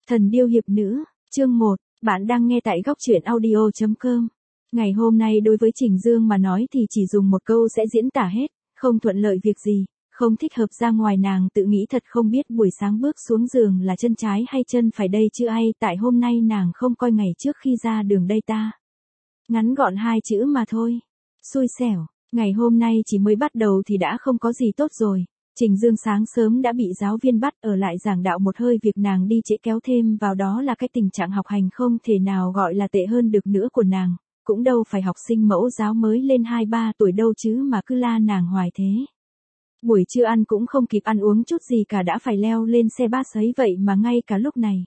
Thần điêu hiệp nữ, chương 1, bạn đang nghe tại góc truyện audio.com. Ngày hôm nay đối với Trình Dương mà nói thì chỉ dùng một câu sẽ diễn tả hết, không thuận lợi việc gì, không thích hợp ra ngoài nàng tự nghĩ thật không biết buổi sáng bước xuống giường là chân trái hay chân phải đây chứ ai tại hôm nay nàng không coi ngày trước khi ra đường đây ta. Ngắn gọn hai chữ mà thôi. Xui xẻo, ngày hôm nay chỉ mới bắt đầu thì đã không có gì tốt rồi. Trình Dương sáng sớm đã bị giáo viên bắt ở lại giảng đạo một hơi việc nàng đi trễ kéo thêm vào đó là cái tình trạng học hành không thể nào gọi là tệ hơn được nữa của nàng, cũng đâu phải học sinh mẫu giáo mới lên 2-3 tuổi đâu chứ mà cứ la nàng hoài thế. Buổi trưa ăn cũng không kịp ăn uống chút gì cả đã phải leo lên xe bus ấy vậy mà ngay cả lúc này.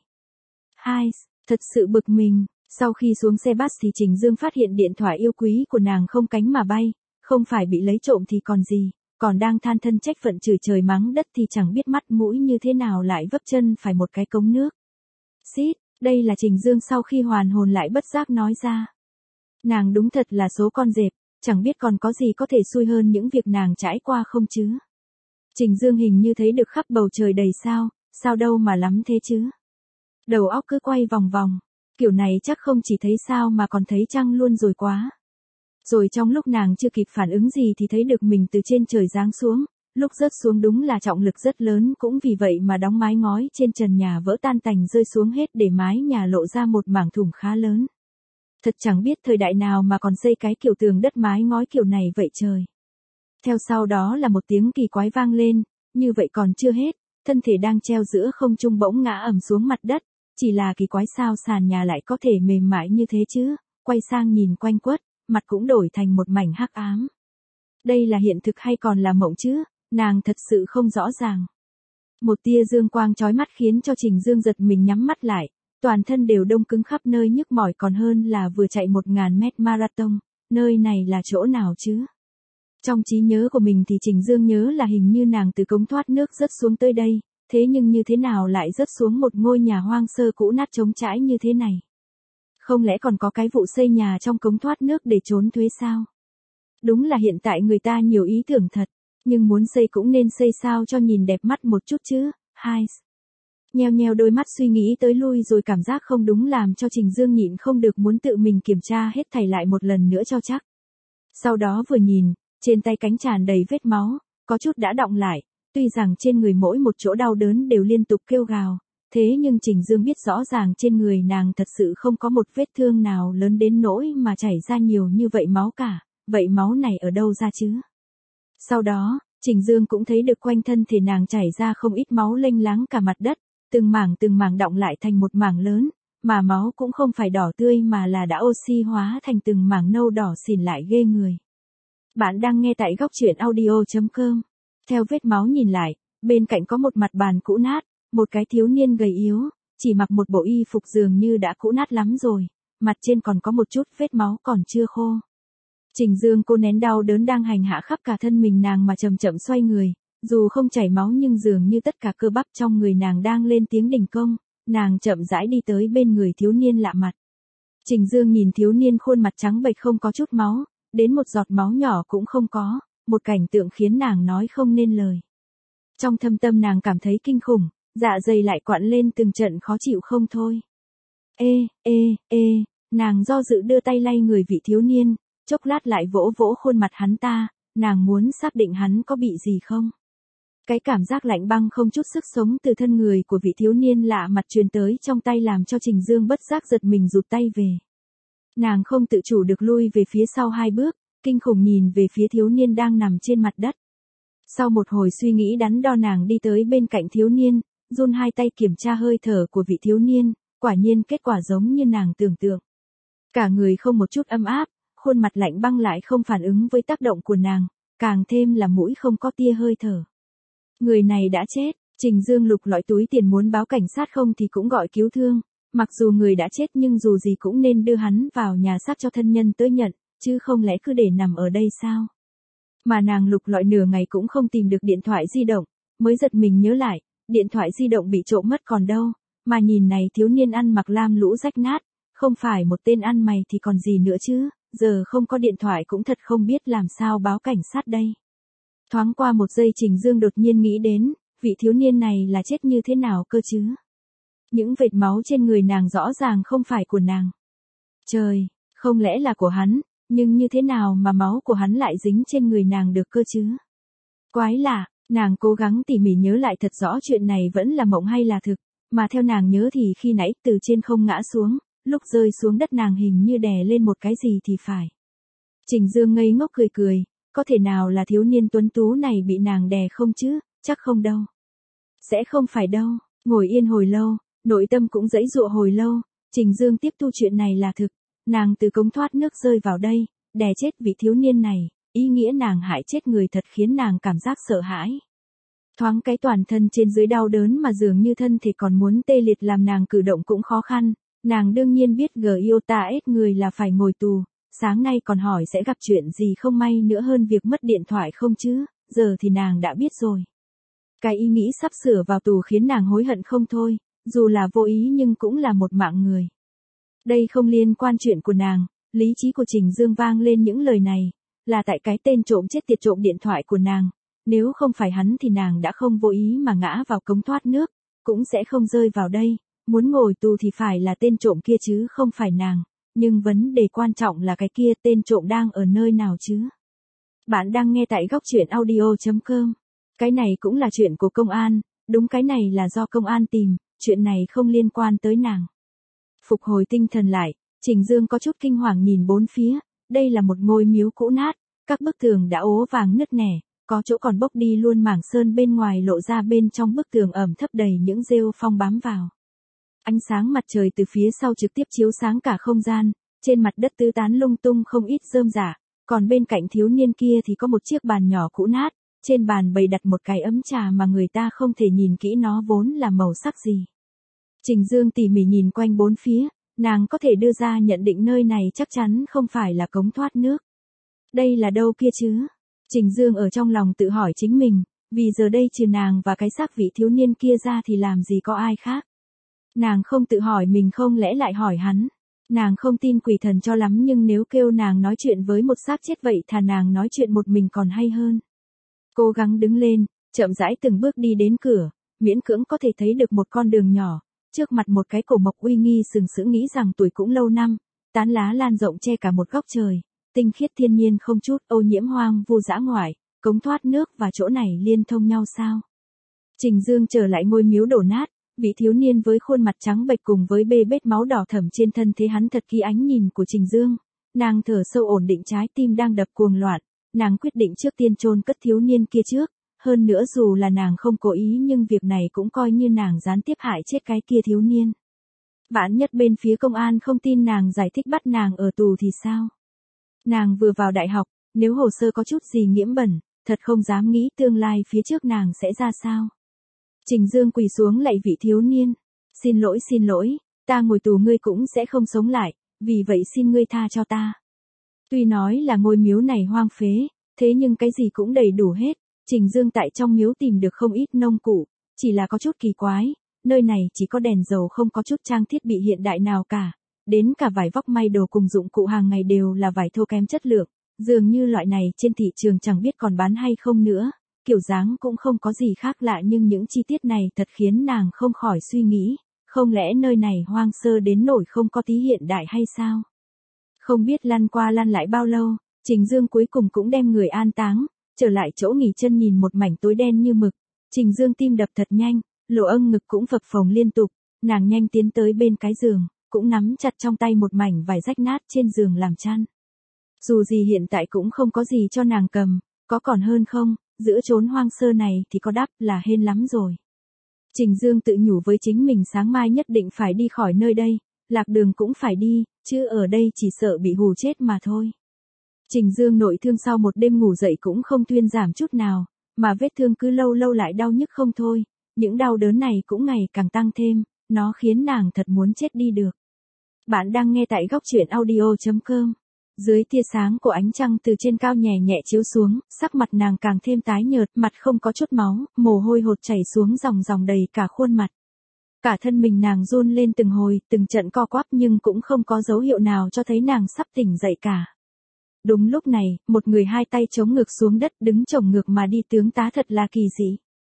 Thật sự bực mình, sau khi xuống xe bus thì Trình Dương phát hiện điện thoại yêu quý của nàng không cánh mà bay, không phải bị lấy trộm thì còn gì. Còn đang than thân trách phận chửi trời mắng đất thì chẳng biết mắt mũi như thế nào lại vấp chân phải một cái cống nước. Xít, đây là Trình Dương sau khi hoàn hồn lại bất giác nói ra. Nàng đúng thật là số con dẹp, chẳng biết còn có gì có thể xui hơn những việc nàng trải qua không chứ. Trình Dương hình như thấy được khắp bầu trời đầy sao đâu mà lắm thế chứ. Đầu óc cứ quay vòng vòng, kiểu này chắc không chỉ thấy sao mà còn thấy trăng luôn rồi quá. Rồi trong lúc nàng chưa kịp phản ứng gì thì thấy được mình từ trên trời giáng xuống, lúc rớt xuống đúng là trọng lực rất lớn cũng vì vậy mà đóng mái ngói trên trần nhà vỡ tan tành rơi xuống hết để mái nhà lộ ra một mảng thủng khá lớn. Thật chẳng biết thời đại nào mà còn xây cái kiểu tường đất mái ngói kiểu này vậy trời. Theo sau đó là một tiếng kỳ quái vang lên, như vậy còn chưa hết, thân thể đang treo giữa không trung bỗng ngã ầm xuống mặt đất, chỉ là kỳ quái sao sàn nhà lại có thể mềm mại như thế chứ, quay sang nhìn quanh quất. Mặt cũng đổi thành một mảnh hắc ám. Đây là hiện thực hay còn là mộng chứ, nàng thật sự không rõ ràng. Một tia dương quang chói mắt khiến cho Trình Dương giật mình nhắm mắt lại, toàn thân đều đông cứng khắp nơi nhức mỏi còn hơn là vừa chạy 1000 mét marathon, nơi này là chỗ nào chứ? Trong trí nhớ của mình thì Trình Dương nhớ là hình như nàng từ cống thoát nước rớt xuống tới đây, thế nhưng như thế nào lại rớt xuống một ngôi nhà hoang sơ cũ nát trống trải như thế này? Không lẽ còn có cái vụ xây nhà trong cống thoát nước để trốn thuế sao? Đúng là hiện tại người ta nhiều ý tưởng thật, nhưng muốn xây cũng nên xây sao cho nhìn đẹp mắt một chút chứ. Nheo nheo đôi mắt suy nghĩ tới lui rồi cảm giác không đúng làm cho Trình Dương nhịn không được muốn tự mình kiểm tra hết thảy lại một lần nữa cho chắc. Sau đó vừa nhìn, trên tay cánh tràn đầy vết máu, có chút đã đọng lại, tuy rằng trên người mỗi một chỗ đau đớn đều liên tục kêu gào. Thế nhưng Trình Dương biết rõ ràng trên người nàng thật sự không có một vết thương nào lớn đến nỗi mà chảy ra nhiều như vậy máu cả, vậy máu này ở đâu ra chứ? Sau đó, Trình Dương cũng thấy được quanh thân thể nàng chảy ra không ít máu lênh láng cả mặt đất, từng mảng đọng lại thành một mảng lớn, mà máu cũng không phải đỏ tươi mà là đã oxy hóa thành từng mảng nâu đỏ xỉn lại ghê người. Bạn đang nghe tại góc truyện audio.com. Theo vết máu nhìn lại, bên cạnh có một mặt bàn cũ nát. Một cái thiếu niên gầy yếu, chỉ mặc một bộ y phục dường như đã cũ nát lắm rồi, mặt trên còn có một chút vết máu còn chưa khô. Trình Dương cô nén đau đớn đang hành hạ khắp cả thân mình nàng mà chậm chậm xoay người, dù không chảy máu nhưng dường như tất cả cơ bắp trong người nàng đang lên tiếng đình công, nàng chậm rãi đi tới bên người thiếu niên lạ mặt. Trình Dương nhìn thiếu niên khuôn mặt trắng bệch không có chút máu, đến một giọt máu nhỏ cũng không có, một cảnh tượng khiến nàng nói không nên lời. Trong thâm tâm nàng cảm thấy kinh khủng. Dạ dày lại quặn lên từng trận khó chịu không thôi. Nàng do dự đưa tay lay người vị thiếu niên, chốc lát lại vỗ vỗ khuôn mặt hắn ta, nàng muốn xác định hắn có bị gì không. Cái cảm giác lạnh băng không chút sức sống từ thân người của vị thiếu niên lạ mặt truyền tới trong tay làm cho Trình Dương bất giác giật mình rụt tay về. Nàng không tự chủ được lui về phía sau 2 bước, kinh khủng nhìn về phía thiếu niên đang nằm trên mặt đất. Sau một hồi suy nghĩ đắn đo nàng đi tới bên cạnh thiếu niên, run 2 tay kiểm tra hơi thở của vị thiếu niên, quả nhiên kết quả giống như nàng tưởng tượng. Cả người không một chút ấm áp, khuôn mặt lạnh băng lại không phản ứng với tác động của nàng, càng thêm là mũi không có tia hơi thở. Người này đã chết, Trình Dương lục lọi túi tiền muốn báo cảnh sát không thì cũng gọi cứu thương, mặc dù người đã chết nhưng dù gì cũng nên đưa hắn vào nhà xác cho thân nhân tới nhận, chứ không lẽ cứ để nằm ở đây sao? Mà nàng lục lọi nửa ngày cũng không tìm được điện thoại di động, mới giật mình nhớ lại. Điện thoại di động bị trộm mất còn đâu, mà nhìn này thiếu niên ăn mặc lam lũ rách nát, không phải một tên ăn mày thì còn gì nữa chứ, giờ không có điện thoại cũng thật không biết làm sao báo cảnh sát đây. Thoáng qua một giây Trình Dương đột nhiên nghĩ đến, vị thiếu niên này là chết như thế nào cơ chứ? Những vệt máu trên người nàng rõ ràng không phải của nàng. Trời, không lẽ là của hắn, nhưng như thế nào mà máu của hắn lại dính trên người nàng được cơ chứ? Quái lạ, nàng cố gắng tỉ mỉ nhớ lại thật rõ chuyện này vẫn là mộng hay là thực, mà theo nàng nhớ thì khi nãy từ trên không ngã xuống, lúc rơi xuống đất nàng hình như đè lên một cái gì thì phải. Trình Dương ngây ngốc cười cười, có thể nào là thiếu niên tuấn tú này bị nàng đè không chứ, chắc không đâu. Sẽ không phải đâu, ngồi yên hồi lâu, nội tâm cũng giãy giụa hồi lâu, Trình Dương tiếp thu chuyện này là thực, nàng từ cống thoát nước rơi vào đây, đè chết vị thiếu niên này, ý nghĩa nàng hại chết người thật khiến nàng cảm giác sợ hãi. Thoáng cái toàn thân trên dưới đau đớn mà dường như thân thể còn muốn tê liệt làm nàng cử động cũng khó khăn, nàng đương nhiên biết GIOTA người là phải ngồi tù, sáng nay còn hỏi sẽ gặp chuyện gì không may nữa hơn việc mất điện thoại không chứ, giờ thì nàng đã biết rồi. Cái ý nghĩ sắp sửa vào tù khiến nàng hối hận không thôi, dù là vô ý nhưng cũng là một mạng người. Đây không liên quan chuyện của nàng, lý trí của Trình Dương vang lên những lời này, là tại cái tên trộm chết tiệt trộm điện thoại của nàng, nếu không phải hắn thì nàng đã không vô ý mà ngã vào cống thoát nước, cũng sẽ không rơi vào đây, muốn ngồi tù thì phải là tên trộm kia chứ không phải nàng, nhưng vấn đề quan trọng là cái kia tên trộm đang ở nơi nào chứ. Bạn đang nghe tại góc truyện audio.com. Cái này cũng là chuyện của công an, đúng cái này là do công an tìm, chuyện này không liên quan tới nàng. Phục hồi tinh thần lại, Trình Dương có chút kinh hoàng nhìn bốn phía, đây là một ngôi miếu cũ nát, các bức tường đã ố vàng nứt nẻ, có chỗ còn bốc đi luôn mảng sơn bên ngoài lộ ra bên trong bức tường ẩm thấp đầy những rêu phong bám vào. Ánh sáng mặt trời từ phía sau trực tiếp chiếu sáng cả không gian, trên mặt đất tứ tán lung tung không ít rơm rả, còn bên cạnh thiếu niên kia thì có một chiếc bàn nhỏ cũ nát, trên bàn bày đặt một cái ấm trà mà người ta không thể nhìn kỹ nó vốn là màu sắc gì. Trình Dương tỉ mỉ nhìn quanh bốn phía, nàng có thể đưa ra nhận định nơi này chắc chắn không phải là cống thoát nước. Đây là đâu kia chứ? Trình Dương ở trong lòng tự hỏi chính mình, vì giờ đây trừ nàng và cái xác vị thiếu niên kia ra thì làm gì có ai khác. Nàng không tự hỏi mình không lẽ lại hỏi hắn. Nàng không tin quỷ thần cho lắm nhưng nếu kêu nàng nói chuyện với một xác chết vậy thà nàng nói chuyện một mình còn hay hơn. Cố gắng đứng lên, chậm rãi từng bước đi đến cửa, miễn cưỡng có thể thấy được một con đường nhỏ, trước mặt một cái cổ mộc uy nghi sừng sững nghĩ rằng tuổi cũng lâu năm, tán lá lan rộng che cả một góc trời, tinh khiết thiên nhiên không chút ô nhiễm hoang vu dã ngoại, cống thoát nước và chỗ này liên thông nhau sao? Trình Dương trở lại ngôi miếu đổ nát, vị thiếu niên với khuôn mặt trắng bệch cùng với bê bết máu đỏ thẫm trên thân thế hắn thật kỳ ánh nhìn của Trình Dương, nàng thở sâu ổn định trái tim đang đập cuồng loạn, nàng quyết định trước tiên chôn cất thiếu niên kia trước, hơn nữa dù là nàng không cố ý nhưng việc này cũng coi như nàng gián tiếp hại chết cái kia thiếu niên. Vạn nhất bên phía công an không tin nàng giải thích bắt nàng ở tù thì sao? Nàng vừa vào đại học, nếu hồ sơ có chút gì nhiễm bẩn, thật không dám nghĩ tương lai phía trước nàng sẽ ra sao. Trình Dương quỳ xuống lạy vị thiếu niên. Xin lỗi, ta ngồi tù ngươi cũng sẽ không sống lại, vì vậy xin ngươi tha cho ta. Tuy nói là ngôi miếu này hoang phế, thế nhưng cái gì cũng đầy đủ hết. Trình Dương tại trong miếu tìm được không ít nông cụ, chỉ là có chút kỳ quái, nơi này chỉ có đèn dầu không có chút trang thiết bị hiện đại nào cả. Đến cả vải vóc may đồ cùng dụng cụ hàng ngày đều là vải thô kém chất lượng, dường như loại này trên thị trường chẳng biết còn bán hay không nữa, kiểu dáng cũng không có gì khác lạ nhưng những chi tiết này thật khiến nàng không khỏi suy nghĩ, không lẽ nơi này hoang sơ đến nỗi không có tí hiện đại hay sao? Không biết lăn qua lăn lại bao lâu, Trình Dương cuối cùng cũng đem người an táng, trở lại chỗ nghỉ chân nhìn một mảnh tối đen như mực, Trình Dương tim đập thật nhanh, lỗ âng ngực cũng phập phồng liên tục, nàng nhanh tiến tới bên cái giường, cũng nắm chặt trong tay một mảnh vải rách nát trên giường làm chăn. Dù gì hiện tại cũng không có gì cho nàng cầm, có còn hơn không, giữa chốn hoang sơ này thì có đắp là hên lắm rồi. Trình Dương tự nhủ với chính mình sáng mai nhất định phải đi khỏi nơi đây, lạc đường cũng phải đi, chứ ở đây chỉ sợ bị hù chết mà thôi. Trình Dương nội thương sau một đêm ngủ dậy cũng không thuyên giảm chút nào, mà vết thương cứ lâu lâu lại đau nhức không thôi, những đau đớn này cũng ngày càng tăng thêm, nó khiến nàng thật muốn chết đi được. Bạn đang nghe tại góc truyện audio.com. Dưới tia sáng của ánh trăng từ trên cao nhẹ nhẹ chiếu xuống, sắc mặt nàng càng thêm tái nhợt, mặt không có chút máu, mồ hôi hột chảy xuống dòng dòng đầy cả khuôn mặt. Cả thân mình nàng run lên từng hồi, từng trận co quắp nhưng cũng không có dấu hiệu nào cho thấy nàng sắp tỉnh dậy cả. Đúng lúc này, một người hai tay chống ngược xuống đất đứng chổng ngược mà đi tướng tá thật là kỳ dị.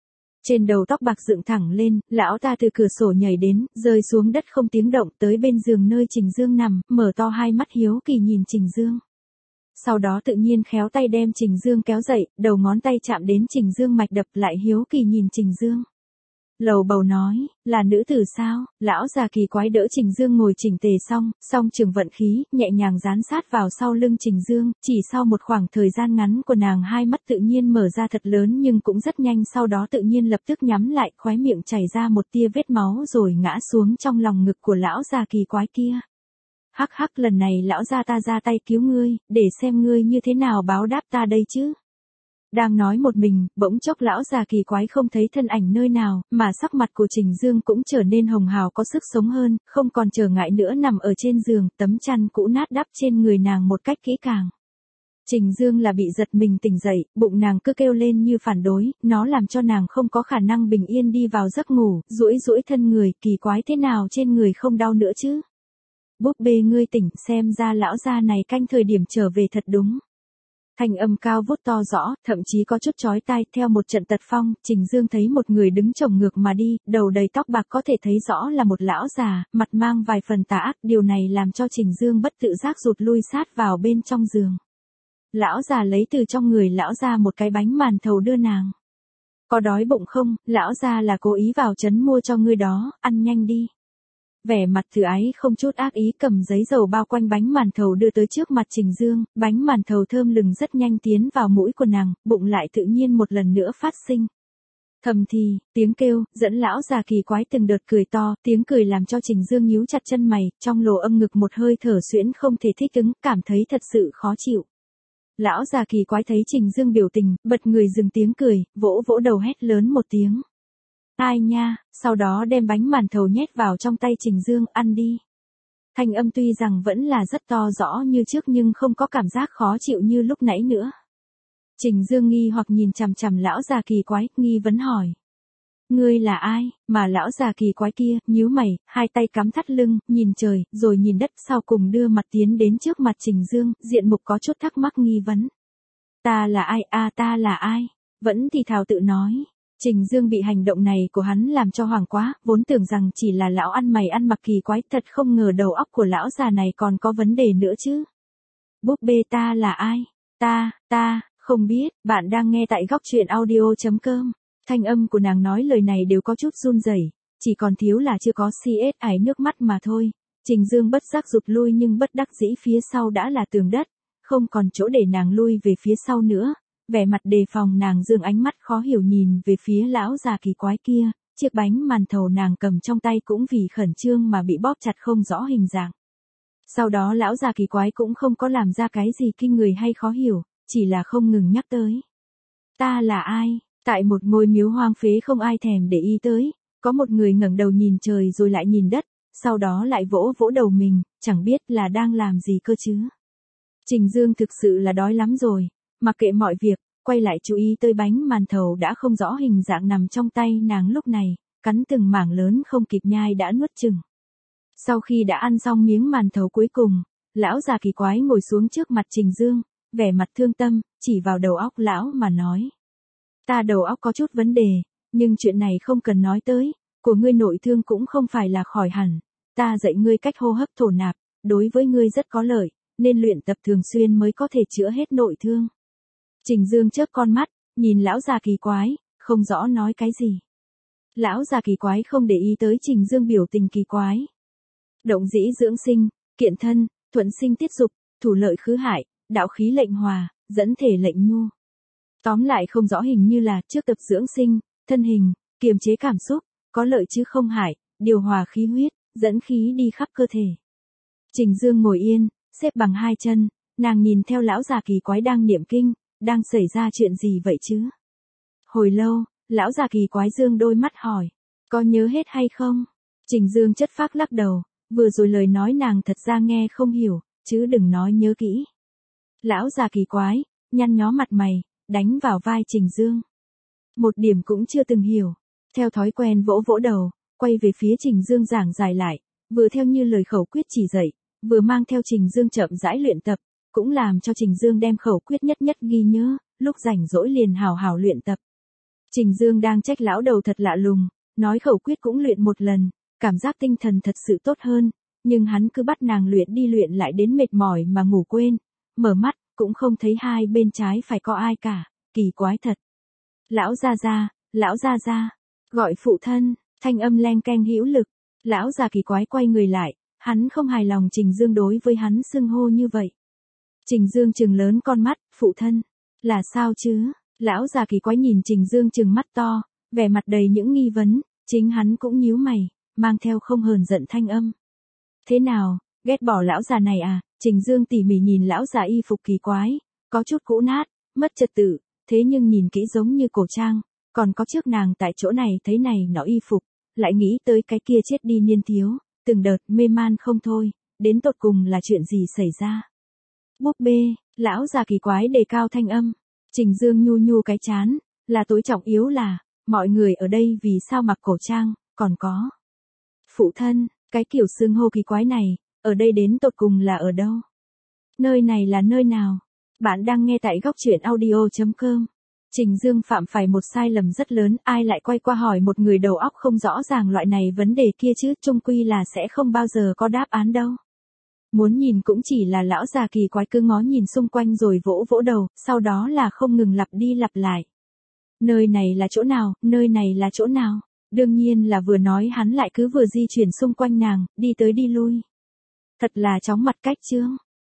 Trên đầu tóc bạc dựng thẳng lên, lão ta từ cửa sổ nhảy đến, rơi xuống đất không tiếng động tới bên giường nơi Trình Dương nằm, mở to hai mắt hiếu kỳ nhìn Trình Dương. Sau đó tự nhiên khéo tay đem Trình Dương kéo dậy, đầu ngón tay chạm đến Trình Dương mạch đập lại hiếu kỳ nhìn Trình Dương. Lầu bầu nói, là nữ tử sao? Lão già kỳ quái đỡ Trình Dương ngồi chỉnh tề song trường vận khí, nhẹ nhàng dán sát vào sau lưng Trình Dương, chỉ sau một khoảng thời gian ngắn của nàng hai mắt tự nhiên mở ra thật lớn nhưng cũng rất nhanh sau đó tự nhiên lập tức nhắm lại, khóe miệng chảy ra một tia vết máu rồi ngã xuống trong lòng ngực của lão già kỳ quái kia. Hắc hắc, lần này lão gia ta ra tay cứu ngươi, để xem ngươi như thế nào báo đáp ta đây chứ. Đang nói một mình, bỗng chốc lão già kỳ quái không thấy thân ảnh nơi nào, mà sắc mặt của Trình Dương cũng trở nên hồng hào có sức sống hơn, không còn trở ngại nữa nằm ở trên giường, tấm chăn cũ nát đắp trên người nàng một cách kỹ càng. Trình Dương là bị giật mình tỉnh dậy, bụng nàng cứ kêu lên như phản đối, nó làm cho nàng không có khả năng bình yên đi vào giấc ngủ, duỗi duỗi thân người, kỳ quái thế nào trên người không đau nữa chứ. Búp bê ngươi tỉnh, xem ra lão gia này canh thời điểm trở về thật đúng. Thanh âm cao vút to rõ, thậm chí có chút chói tai, theo một trận tật phong, Trình Dương thấy một người đứng chồng ngược mà đi, đầu đầy tóc bạc có thể thấy rõ là một lão già, mặt mang vài phần tà ác, điều này làm cho Trình Dương bất tự giác rụt lui sát vào bên trong giường. Lão già lấy từ trong người lão ra một cái bánh màn thầu đưa nàng. Có đói bụng không, lão già là cố ý vào trấn mua cho ngươi đó, ăn nhanh đi. Vẻ mặt từ ái không chút ác ý cầm giấy dầu bao quanh bánh màn thầu đưa tới trước mặt Trình Dương, bánh màn thầu thơm lừng rất nhanh tiến vào mũi của nàng, bụng lại tự nhiên một lần nữa phát sinh. Thầm thì, tiếng kêu, dẫn lão già kỳ quái từng đợt cười to, tiếng cười làm cho Trình Dương nhíu chặt chân mày, trong lỗ âm ngực một hơi thở xuyễn không thể thích ứng, cảm thấy thật sự khó chịu. Lão già kỳ quái thấy Trình Dương biểu tình, bật người dừng tiếng cười, vỗ vỗ đầu hét lớn một tiếng. Ai nha, sau đó đem bánh màn thầu nhét vào trong tay Trình Dương, ăn đi. Thanh âm tuy rằng vẫn là rất to rõ như trước nhưng không có cảm giác khó chịu như lúc nãy nữa. Trình Dương nghi hoặc nhìn chằm chằm lão già kỳ quái, nghi vấn hỏi. Ngươi là ai? Mà lão già kỳ quái kia, nhíu mày, hai tay cắm thắt lưng, nhìn trời, rồi nhìn đất, sau cùng đưa mặt tiến đến trước mặt Trình Dương, diện mục có chút thắc mắc nghi vấn. Ta là ai? Ta là ai? Vẫn thì thào tự nói. Trình Dương bị hành động này của hắn làm cho hoảng quá, vốn tưởng rằng chỉ là lão ăn mày ăn mặc kỳ quái, thật không ngờ đầu óc của lão già này còn có vấn đề nữa chứ. Búp bê ta là ai? Ta, không biết, bạn đang nghe tại góc truyện audio.com. Thanh âm của nàng nói lời này đều có chút run rẩy, chỉ còn thiếu là chưa có CS ải nước mắt mà thôi. Trình Dương bất giác rụt lui nhưng bất đắc dĩ phía sau đã là tường đất, không còn chỗ để nàng lui về phía sau nữa. Vẻ mặt đề phòng nàng dương ánh mắt khó hiểu nhìn về phía lão già kỳ quái kia, chiếc bánh màn thầu nàng cầm trong tay cũng vì khẩn trương mà bị bóp chặt không rõ hình dạng. Sau đó lão già kỳ quái cũng không có làm ra cái gì kinh người hay khó hiểu, chỉ là không ngừng nhắc tới. Ta là ai? Tại một ngôi miếu hoang phế không ai thèm để ý tới, có một người ngẩng đầu nhìn trời rồi lại nhìn đất, sau đó lại vỗ vỗ đầu mình, chẳng biết là đang làm gì cơ chứ. Trình Dương thực sự là đói lắm rồi. Mặc kệ mọi việc, quay lại chú ý tới bánh màn thầu đã không rõ hình dạng nằm trong tay nàng lúc này, cắn từng mảng lớn không kịp nhai đã nuốt chừng. Sau khi đã ăn xong miếng màn thầu cuối cùng, lão già kỳ quái ngồi xuống trước mặt Trình Dương, vẻ mặt thương tâm, chỉ vào đầu óc lão mà nói. Ta đầu óc có chút vấn đề, nhưng chuyện này không cần nói tới, của ngươi nội thương cũng không phải là khỏi hẳn, ta dạy ngươi cách hô hấp thổ nạp, đối với ngươi rất có lợi, nên luyện tập thường xuyên mới có thể chữa hết nội thương. Trình Dương chớp con mắt, nhìn lão già kỳ quái, không rõ nói cái gì. Lão già kỳ quái không để ý tới Trình Dương biểu tình kỳ quái. Động dĩ dưỡng sinh, kiện thân, thuận sinh tiết dục, thủ lợi khứ hại, đạo khí lệnh hòa, dẫn thể lệnh nhu. Tóm lại không rõ hình như là trước tập dưỡng sinh, thân hình, kiềm chế cảm xúc, có lợi chứ không hại, điều hòa khí huyết, dẫn khí đi khắp cơ thể. Trình Dương ngồi yên, xếp bằng hai chân, nàng nhìn theo lão già kỳ quái đang niệm kinh. Đang xảy ra chuyện gì vậy chứ? Hồi lâu, lão già kỳ quái dương đôi mắt hỏi, có nhớ hết hay không? Trình Dương chất phác lắc đầu, vừa rồi lời nói nàng thật ra nghe không hiểu, chứ đừng nói nhớ kỹ. Lão già kỳ quái, nhăn nhó mặt mày, đánh vào vai Trình Dương. Một điểm cũng chưa từng hiểu, theo thói quen vỗ vỗ đầu, quay về phía Trình Dương giảng giải lại, vừa theo như lời khẩu quyết chỉ dạy, vừa mang theo Trình Dương chậm rãi luyện tập. Cũng làm cho Trình Dương đem khẩu quyết nhất nhất ghi nhớ, lúc rảnh rỗi liền hào hào luyện tập. Trình Dương đang trách lão đầu thật lạ lùng, nói khẩu quyết cũng luyện một lần, cảm giác tinh thần thật sự tốt hơn, nhưng hắn cứ bắt nàng luyện đi luyện lại đến mệt mỏi mà ngủ quên, mở mắt, cũng không thấy hai bên trái phải có ai cả, kỳ quái thật. Lão gia gia, gọi phụ thân, thanh âm len keng hữu lực, lão già kỳ quái quay người lại, hắn không hài lòng Trình Dương đối với hắn xưng hô như vậy. Trình Dương trừng lớn con mắt, phụ thân, là sao chứ? Lão già kỳ quái nhìn Trình Dương trừng mắt to, vẻ mặt đầy những nghi vấn, chính hắn cũng nhíu mày, mang theo không hờn giận thanh âm. Thế nào, ghét bỏ lão già này à? Trình Dương tỉ mỉ nhìn lão già y phục kỳ quái, có chút cũ nát, mất trật tự, thế nhưng nhìn kỹ giống như cổ trang, còn có trước nàng tại chỗ này thấy này nọ y phục, lại nghĩ tới cái kia chết đi niên thiếu, từng đợt mê man không thôi, đến tột cùng là chuyện gì xảy ra. Búp bê, lão già kỳ quái đề cao thanh âm, Trình Dương nhu nhu cái chán, là tối trọng yếu là, mọi người ở đây vì sao mặc cổ trang, còn có. Phụ thân, cái kiểu xưng hô kỳ quái này, ở đây đến tột cùng là ở đâu? Nơi này là nơi nào? Bạn đang nghe tại góc truyện audio.com. Trình Dương phạm phải một sai lầm rất lớn, ai lại quay qua hỏi một người đầu óc không rõ ràng loại này vấn đề kia chứ, chung quy là sẽ không bao giờ có đáp án đâu. Muốn nhìn cũng chỉ là lão già kỳ quái cứ ngó nhìn xung quanh rồi vỗ vỗ đầu, sau đó là không ngừng lặp đi lặp lại. Nơi này là chỗ nào, nơi này là chỗ nào? Đương nhiên là vừa nói hắn lại cứ vừa di chuyển xung quanh nàng, đi tới đi lui. Thật là chóng mặt cách chương.